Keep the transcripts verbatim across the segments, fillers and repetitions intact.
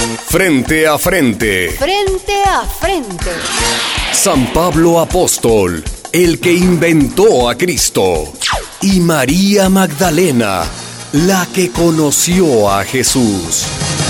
Frente a frente. Frente a frente. San Pablo Apóstol, el que inventó a Cristo. Y María Magdalena, la que conoció a Jesús.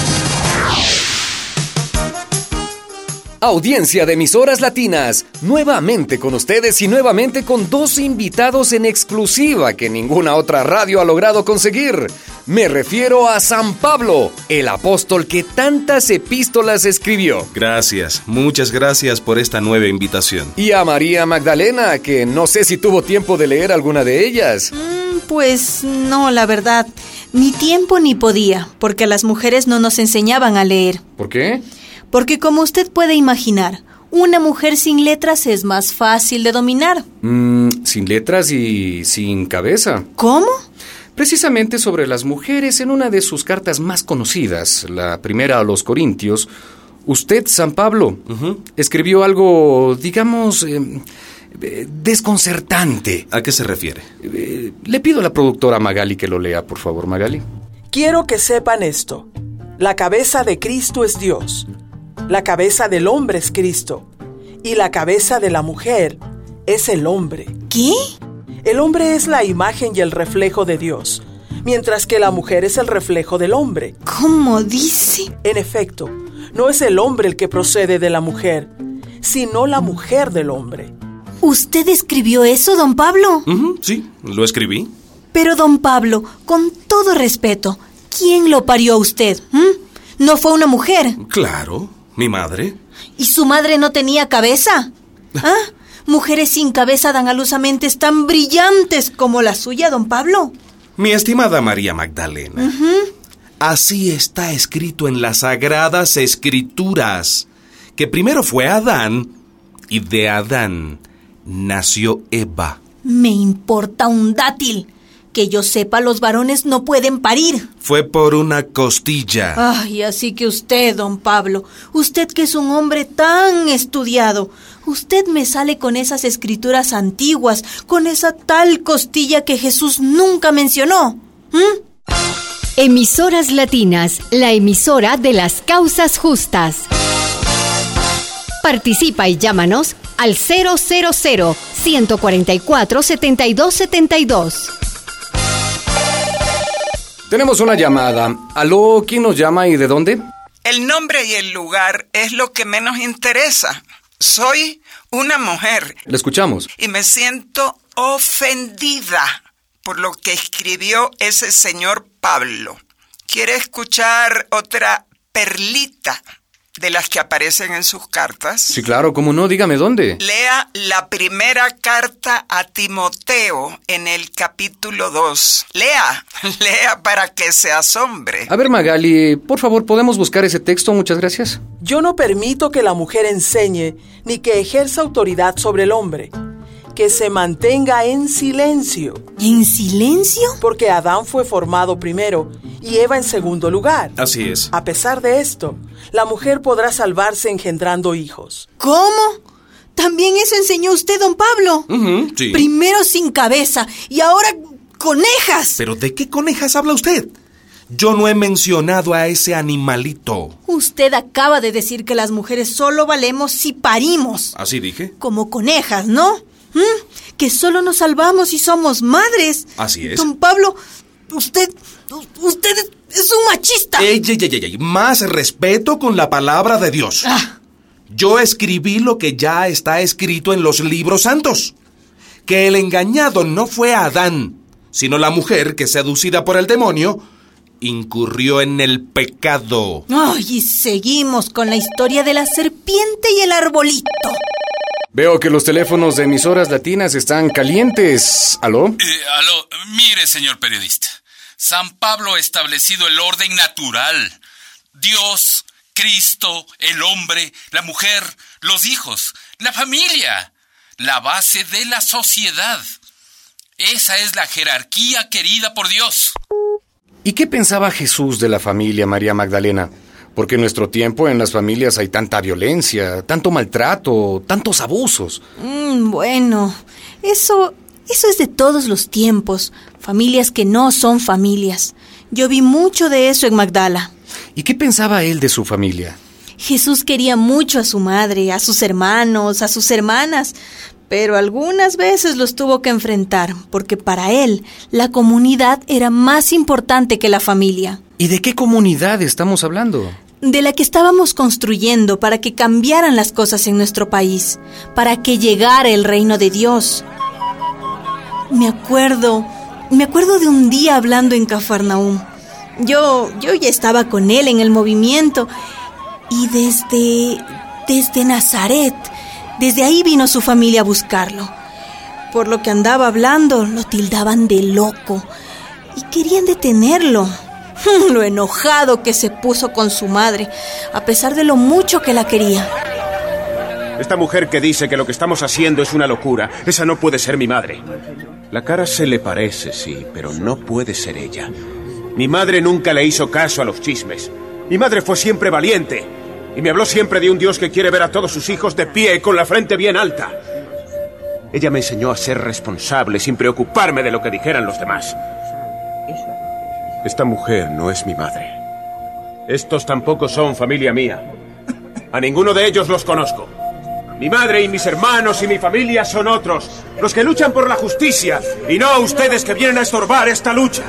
Audiencia de emisoras latinas, nuevamente con ustedes y nuevamente con dos invitados en exclusiva que ninguna otra radio ha logrado conseguir. Me refiero a San Pablo, el apóstol que tantas epístolas escribió. Gracias, muchas gracias por esta nueva invitación. Y a María Magdalena, que no sé si tuvo tiempo de leer alguna de ellas. Mm, pues no, la verdad, ni tiempo ni podía, porque a las mujeres no nos enseñaban a leer. ¿Por qué? Porque como usted puede imaginar, una mujer sin letras es más fácil de dominar. Mm, sin letras y sin cabeza. ¿Cómo? Precisamente sobre las mujeres, en una de sus cartas más conocidas, la primera a los Corintios, usted, San Pablo, uh-huh. escribió algo, digamos, eh, eh, desconcertante. ¿A qué se refiere? Eh, le pido a la productora Magali que lo lea, por favor, Magali. Quiero que sepan esto. La cabeza de Cristo es Dios. La cabeza del hombre es Cristo. Y la cabeza de la mujer es el hombre. ¿Qué? El hombre es la imagen y el reflejo de Dios, mientras que la mujer es el reflejo del hombre. ¿Cómo dice? En efecto, no es el hombre el que procede de la mujer, sino la mujer del hombre. ¿Usted escribió eso, don Pablo? Uh-huh, sí, lo escribí. Pero, don Pablo, con todo respeto, ¿quién lo parió a usted? ¿Mm? ¿No fue una mujer? Claro, mi madre. ¿Y su madre no tenía cabeza? ¿Ah? ¿Mujeres sin cabeza dan a luz a mentes tan brillantes como la suya, don Pablo? Mi estimada María Magdalena, uh-huh. así está escrito en las Sagradas Escrituras, que primero fue Adán, y de Adán nació Eva. Me importa un dátil. Que yo sepa, los varones no pueden parir. Fue por una costilla. Ay, así que usted, don Pablo, usted que es un hombre tan estudiado, usted me sale con esas escrituras antiguas, con esa tal costilla que Jesús nunca mencionó. ¿Mm? Emisoras Latinas, la emisora de las causas justas. Participa y llámanos al cero cero cero, uno cuatro cuatro, setenta y dos setenta y dos. Tenemos una llamada. ¿Aló? ¿Quién nos llama y de dónde? El nombre y el lugar es lo que menos interesa. Soy una mujer. Le escuchamos. Y me siento ofendida por lo que escribió ese señor Pablo. ¿Quiere escuchar otra perlita de las que aparecen en sus cartas? Sí, claro, ¿cómo no? Dígame dónde. Lea la primera carta a Timoteo en el capítulo dos. Lea, lea para que se asombre. A ver, Magali, por favor, ¿podemos buscar ese texto? Muchas gracias. Yo no permito que la mujer enseñe ni que ejerza autoridad sobre el hombre. Que se mantenga en silencio. ¿En silencio? Porque Adán fue formado primero y Eva en segundo lugar. Así es. A pesar de esto, la mujer podrá salvarse engendrando hijos. ¿Cómo? ¿También eso enseñó usted, don Pablo? Uh-huh, sí. Primero sin cabeza y ahora conejas. ¿Pero de qué conejas habla usted? Yo no he mencionado a ese animalito. Usted acaba de decir que las mujeres solo valemos si parimos. ¿Así dije? Como conejas, ¿no? ¿Mm? Que solo nos salvamos si somos madres. Así es. Don Pablo, usted, usted es un machista. Ey, ey, ey, ey, más respeto con la palabra de Dios. Ah. Yo escribí lo que ya está escrito en los libros santos. Que el engañado no fue Adán, sino la mujer que, seducida por el demonio, incurrió en el pecado. Ay, y seguimos con la historia de la serpiente y el arbolito. Veo que los teléfonos de emisoras latinas están calientes. ¿Aló? Eh, aló, mire, señor periodista. San Pablo ha establecido el orden natural. Dios, Cristo, el hombre, la mujer, los hijos, la familia, la base de la sociedad. Esa es la jerarquía querida por Dios. ¿Y qué pensaba Jesús de la familia, María Magdalena? Porque en nuestro tiempo en las familias hay tanta violencia, tanto maltrato, tantos abusos. Mm, bueno, eso, eso es de todos los tiempos. Familias que no son familias. Yo vi mucho de eso en Magdala. ¿Y qué pensaba él de su familia? Jesús quería mucho a su madre, a sus hermanos, a sus hermanas, pero algunas veces los tuvo que enfrentar, porque para él la comunidad era más importante que la familia. ¿Y de qué comunidad estamos hablando? De la que estábamos construyendo para que cambiaran las cosas en nuestro país, para que llegara el reino de Dios. Me acuerdo, me acuerdo de un día hablando en Cafarnaúm. Yo, yo ya estaba con él en el movimiento y desde, desde Nazaret, desde ahí vino su familia a buscarlo. Por lo que andaba hablando, lo tildaban de loco y querían detenerlo. Lo enojado que se puso con su madre, a pesar de lo mucho que la quería. Esta mujer que dice que lo que estamos haciendo es una locura, esa no puede ser mi madre. La cara se le parece, sí, pero no puede ser ella. Mi madre nunca le hizo caso a los chismes. Mi madre fue siempre valiente y me habló siempre de un Dios que quiere ver a todos sus hijos de pie y con la frente bien alta. Ella me enseñó a ser responsable sin preocuparme de lo que dijeran los demás. Esta mujer no es mi madre. Estos tampoco son familia mía. A ninguno de ellos los conozco. Mi madre y mis hermanos y mi familia son otros, los que luchan por la justicia, y no ustedes que vienen a estorbar esta lucha.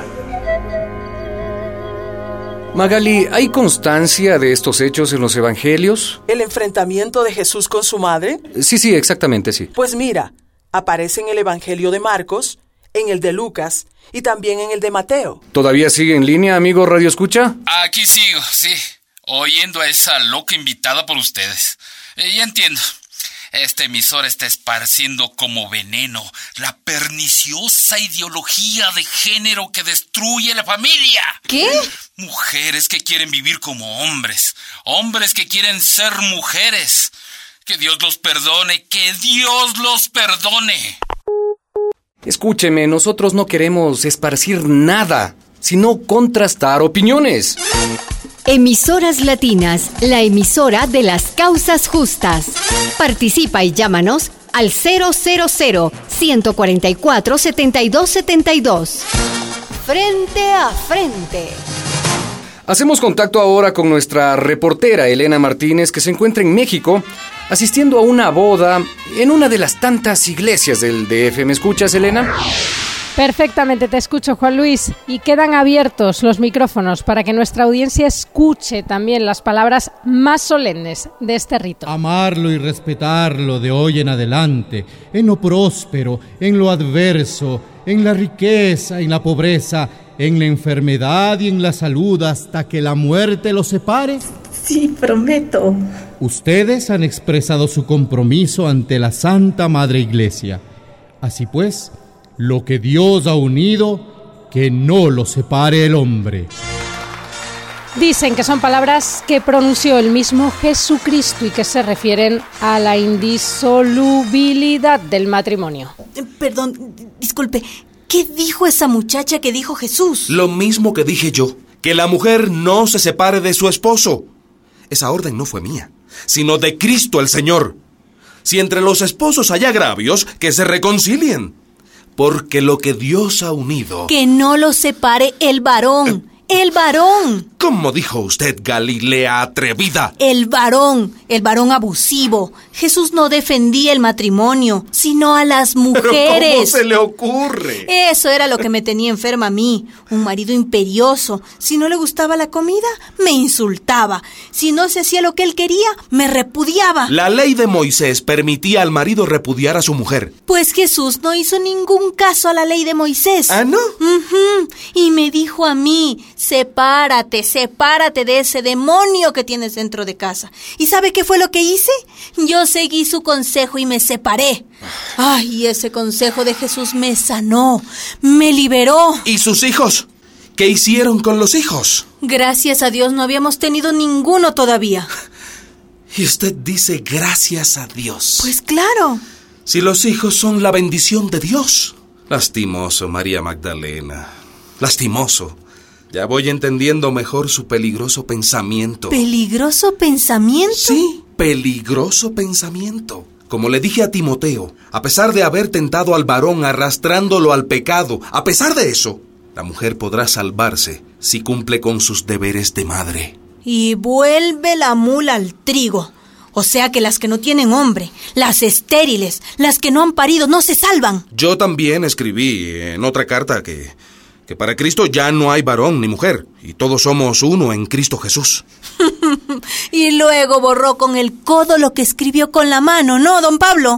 Magali, ¿hay constancia de estos hechos en los evangelios? ¿El enfrentamiento de Jesús con su madre? Sí, sí, exactamente, sí. Pues mira, aparece en el evangelio de Marcos, en el de Lucas y también en el de Mateo. ¿Todavía sigue en línea, amigo Radio Escucha? Aquí sigo, sí, oyendo a esa loca invitada por ustedes. Eh, ya entiendo. Esta emisora está esparciendo como veneno la perniciosa ideología de género que destruye la familia. ¿Qué? Mujeres que quieren vivir como hombres, hombres que quieren ser mujeres. Que Dios los perdone, que Dios los perdone. Escúcheme, nosotros no queremos esparcir nada, sino contrastar opiniones. Emisoras Latinas, la emisora de las causas justas. Participa y llámanos al cero cero cero, uno cuatro cuatro, siete dos siete dos. Frente a frente. Hacemos contacto ahora con nuestra reportera Elena Martínez, que se encuentra en México, asistiendo a una boda en una de las tantas iglesias del D F. ¿Me escuchas, Elena? Perfectamente, te escucho, Juan Luis. Y quedan abiertos los micrófonos para que nuestra audiencia escuche también las palabras más solemnes de este rito. Amarlo y respetarlo de hoy en adelante, en lo próspero, en lo adverso, en la riqueza, en la pobreza, en la enfermedad y en la salud, hasta que la muerte los separe. Sí, prometo. Ustedes han expresado su compromiso ante la Santa Madre Iglesia. Así pues, lo que Dios ha unido, que no lo separe el hombre. Dicen que son palabras que pronunció el mismo Jesucristo y que se refieren a la indisolubilidad del matrimonio. Perdón, disculpe, ¿qué dijo esa muchacha que dijo Jesús? Lo mismo que dije yo, que la mujer no se separe de su esposo. Esa orden no fue mía, sino de Cristo el Señor. Si entre los esposos hay agravios, que se reconcilien. Porque lo que Dios ha unido... Que no lo separe el varón. Eh, ¡El varón! ¿Cómo dijo usted, Galilea atrevida? El varón, el varón abusivo. Jesús no defendía el matrimonio, sino a las mujeres. ¿Pero cómo se le ocurre? Eso era lo que me tenía enferma a mí. Un marido imperioso. Si no le gustaba la comida, me insultaba. Si no se hacía lo que él quería, me repudiaba. La ley de Moisés permitía al marido repudiar a su mujer. Pues Jesús no hizo ningún caso a la ley de Moisés. ¿Ah, no? Uh-huh. Y me dijo a mí... Sepárate, sepárate de ese demonio que tienes dentro de casa. ¿Y sabe qué fue lo que hice? Yo seguí su consejo y me separé. Ay, ese consejo de Jesús me sanó, me liberó. ¿Y sus hijos? ¿Qué hicieron con los hijos? Gracias a Dios no habíamos tenido ninguno todavía. Y usted dice gracias a Dios. Pues claro. Si los hijos son la bendición de Dios. Lastimoso, María Magdalena. Lastimoso. Ya voy entendiendo mejor su peligroso pensamiento. ¿Peligroso pensamiento? Sí, peligroso pensamiento. Como le dije a Timoteo, a pesar de haber tentado al varón arrastrándolo al pecado, a pesar de eso, la mujer podrá salvarse si cumple con sus deberes de madre. Y vuelve la mula al trigo. O sea que las que no tienen hombre, las estériles, las que no han parido, no se salvan. Yo también escribí en otra carta que, que para Cristo ya no hay varón ni mujer, y todos somos uno en Cristo Jesús. Y luego borró con el codo lo que escribió con la mano, ¿no, don Pablo?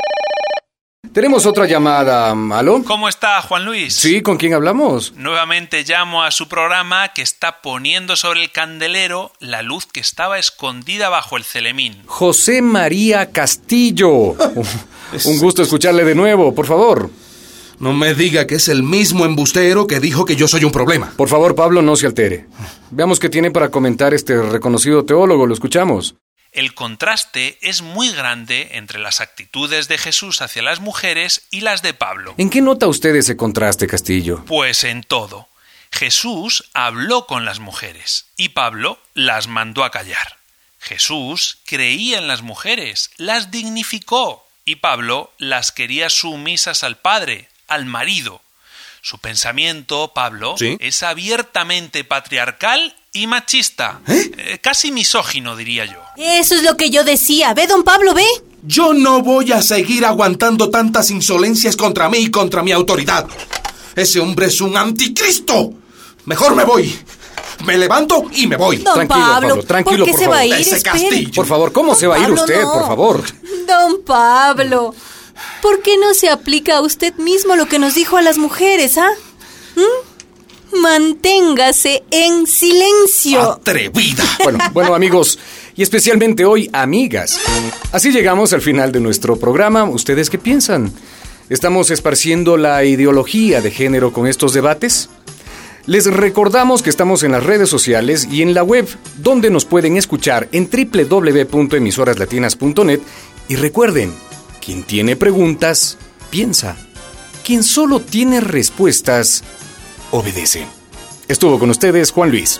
Tenemos otra llamada. ¿Aló? ¿Cómo está, Juan Luis? Sí, ¿con quién hablamos? Nuevamente llamo a su programa que está poniendo sobre el candelero la luz que estaba escondida bajo el celemín. José María Castillo. Un gusto escucharle de nuevo, por favor. No me diga que es el mismo embustero que dijo que yo soy un problema. Por favor, Pablo, no se altere. Veamos qué tiene para comentar este reconocido teólogo. Lo escuchamos. El contraste es muy grande entre las actitudes de Jesús hacia las mujeres y las de Pablo. ¿En qué nota usted ese contraste, Castillo? Pues en todo. Jesús habló con las mujeres y Pablo las mandó a callar. Jesús creía en las mujeres, las dignificó y Pablo las quería sumisas al padre, al marido. Su pensamiento, Pablo, ¿sí?, es abiertamente patriarcal y machista. ¿Eh? Eh, casi misógino, diría yo. Eso es lo que yo decía. ¿Ve, don Pablo, ve? Yo no voy a seguir aguantando tantas insolencias contra mí y contra mi autoridad. Ese hombre es un anticristo. Mejor me voy. Me levanto y me voy. Don Tranquilo, Pablo, Pablo, tranquilo, ¿por qué por se favor. va a ir? Ese Espere. Castillo. Por favor, ¿cómo Don se va a ir Pablo, usted, no. por favor? Don Pablo, ¿por qué no se aplica a usted mismo lo que nos dijo a las mujeres, ah? ¿Mm? Manténgase en silencio. Atrevida. Bueno, bueno, amigos, y especialmente hoy, amigas. Así llegamos al final de nuestro programa. ¿Ustedes qué piensan? ¿Estamos esparciendo la ideología de género con estos debates? Les recordamos que estamos en las redes sociales y en la web, donde nos pueden escuchar en doble u doble u doble u punto emisoras latinas punto net. Y recuerden, quien tiene preguntas, piensa. Quien solo tiene respuestas, obedece. Estuvo con ustedes Juan Luis.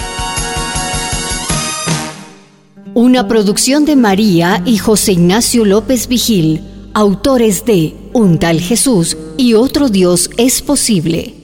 Una producción de María y José Ignacio López Vigil, autores de Un tal Jesús y otro Dios es posible.